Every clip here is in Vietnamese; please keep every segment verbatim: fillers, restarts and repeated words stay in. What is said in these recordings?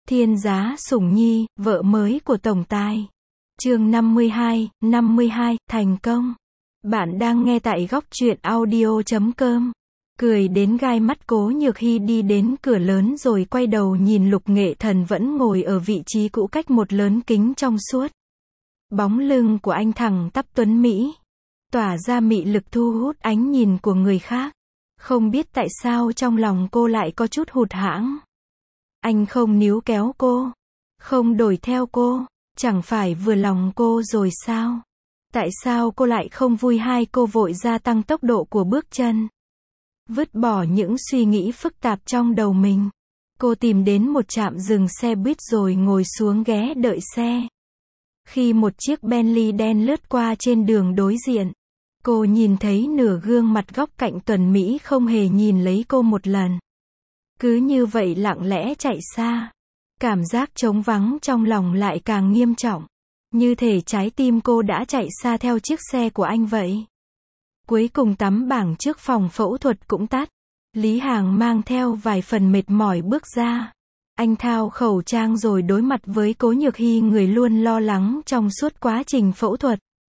Thiên Giá Sủng Nhi, vợ mới của Tổng Tài. Chương năm mươi hai, năm mươi hai, thành công. Bạn đang nghe tại góc truyện audio chấm com. Cười đến gai mắt, Cố Nhược Hy đi đến cửa lớn rồi quay đầu nhìn Lục Nghệ Thần vẫn ngồi ở vị trí cũ cách một lớn kính trong suốt. Bóng lưng của anh thẳng tắp tuấn Mỹ, tỏa ra mị lực thu hút ánh nhìn của người khác. Không biết tại sao trong lòng cô lại có chút hụt hẫng. Anh không níu kéo cô, không đuổi theo cô, chẳng phải vừa lòng cô rồi sao? Tại sao cô lại không vui? Hai cô vội gia tăng tốc độ của bước chân, vứt bỏ những suy nghĩ phức tạp trong đầu mình. Cô tìm đến một trạm dừng xe buýt rồi ngồi xuống ghé đợi xe. Khi một chiếc Bentley đen lướt qua trên đường đối diện, cô nhìn thấy nửa gương mặt góc cạnh tuấn Mỹ không hề nhìn lấy cô một lần. Cứ như vậy lặng lẽ chạy xa. Cảm giác trống vắng trong lòng lại càng nghiêm trọng. Như thể trái tim cô đã chạy xa theo chiếc xe của anh vậy. Cuối cùng tấm bảng trước phòng phẫu thuật cũng tắt. Lý Hàng mang theo vài phần mệt mỏi bước ra. Anh thao khẩu trang rồi đối mặt với Cố Nhược Hy, người luôn lo lắng trong suốt quá trình phẫu thuật.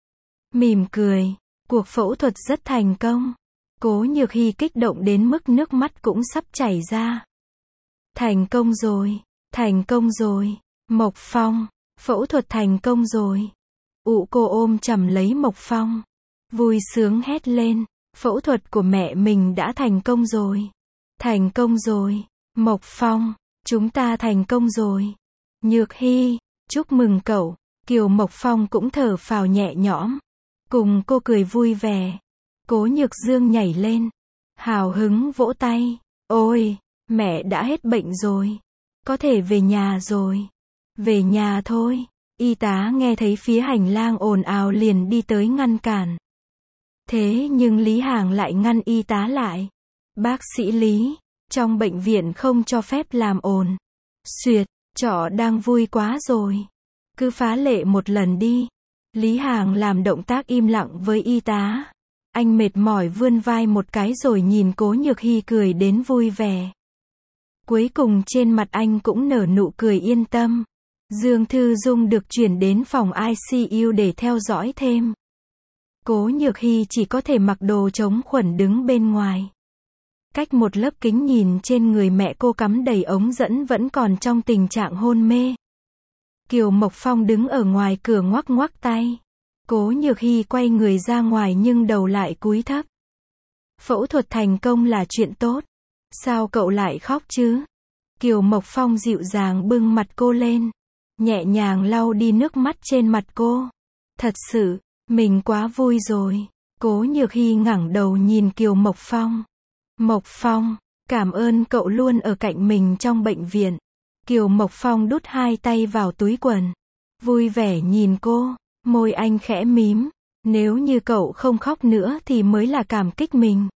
Mỉm cười. Cuộc phẫu thuật rất thành công. Cố Nhược Hy kích động đến mức nước mắt cũng sắp chảy ra. Thành công rồi, thành công rồi. Mộc Phong, phẫu thuật thành công rồi. Ụ cô ôm chầm lấy Mộc Phong, vui sướng hét lên, phẫu thuật của mẹ mình đã thành công rồi. Thành công rồi, Mộc Phong, chúng ta thành công rồi. Nhược Hy, chúc mừng cậu. Kiều Mộc Phong cũng thở phào nhẹ nhõm, cùng cô cười vui vẻ. Cố Nhược Dương nhảy lên, hào hứng vỗ tay. Ôi, mẹ đã hết bệnh rồi. Có thể về nhà rồi. Về nhà thôi. Y tá nghe thấy phía hành lang ồn ào liền đi tới ngăn cản. Thế nhưng Lý Hàng lại ngăn y tá lại. Bác sĩ Lý, trong bệnh viện không cho phép làm ồn. Xuyệt, trọ đang vui quá rồi. Cứ phá lệ một lần đi. Lý Hàng làm động tác im lặng với y tá. Anh mệt mỏi vươn vai một cái rồi nhìn Cố Nhược Hy cười đến vui vẻ. Cuối cùng trên mặt anh cũng nở nụ cười yên tâm. Dương Thư Dung được chuyển đến phòng i xê u để theo dõi thêm. Cố Nhược Hy chỉ có thể mặc đồ chống khuẩn đứng bên ngoài. Cách một lớp kính nhìn trên người mẹ cô cắm đầy ống dẫn vẫn còn trong tình trạng hôn mê. Kiều Mộc Phong đứng ở ngoài cửa ngoắc ngoắc tay. Cố Nhược Hy quay người ra ngoài nhưng đầu lại cúi thấp. Phẫu thuật thành công là chuyện tốt. Sao cậu lại khóc chứ? Kiều Mộc Phong dịu dàng bưng mặt cô lên, nhẹ nhàng lau đi nước mắt trên mặt cô. Thật sự, mình quá vui rồi. Cố Nhược Hy ngẩng đầu nhìn Kiều Mộc Phong. Mộc Phong, cảm ơn cậu luôn ở cạnh mình trong bệnh viện. Kiều Mộc Phong đút hai tay vào túi quần, vui vẻ nhìn cô, môi anh khẽ mím. Nếu như cậu không khóc nữa thì mới là cảm kích mình.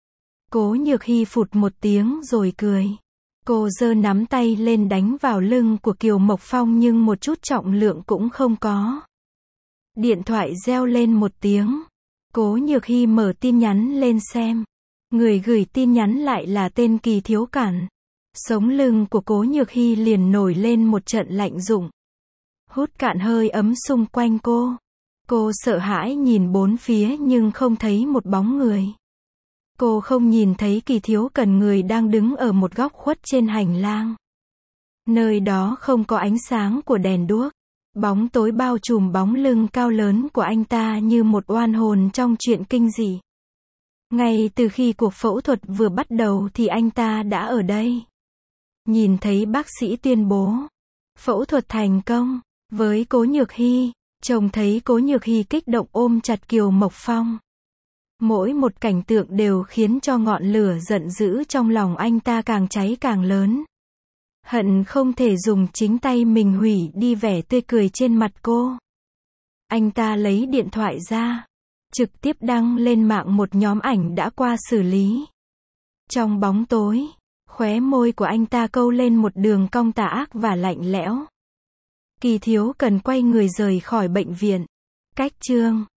Cố Nhược Hy phụt một tiếng rồi cười. Cô giơ nắm tay lên đánh vào lưng của Kiều Mộc Phong nhưng một chút trọng lượng cũng không có. Điện thoại reo lên một tiếng. Cố Nhược Hy mở tin nhắn lên xem. Người gửi tin nhắn lại là tên Kỳ Thiếu Cản. Sống lưng của Cố Nhược Hy liền nổi lên một trận lạnh rụng. Hút cạn hơi ấm xung quanh cô. Cô sợ hãi nhìn bốn phía nhưng không thấy một bóng người. Cô không nhìn thấy Kỳ Thiếu Cẩn, người đang đứng ở một góc khuất trên hành lang. Nơi đó không có ánh sáng của đèn đuốc. Bóng tối bao trùm bóng lưng cao lớn của anh ta như một oan hồn trong chuyện kinh dị. Ngay từ khi cuộc phẫu thuật vừa bắt đầu thì anh ta đã ở đây. Nhìn thấy bác sĩ tuyên bố phẫu thuật thành công với Cố Nhược Hy, trông thấy Cố Nhược Hy kích động ôm chặt Kiều Mộc Phong. Mỗi một cảnh tượng đều khiến cho ngọn lửa giận dữ trong lòng anh ta càng cháy càng lớn. Hận không thể dùng chính tay mình hủy đi vẻ tươi cười trên mặt cô. Anh ta lấy điện thoại ra, trực tiếp đăng lên mạng một nhóm ảnh đã qua xử lý. Trong bóng tối, khóe môi của anh ta câu lên một đường cong tà ác và lạnh lẽo. Kỳ Thiếu Cần quay người rời khỏi bệnh viện. Cách chương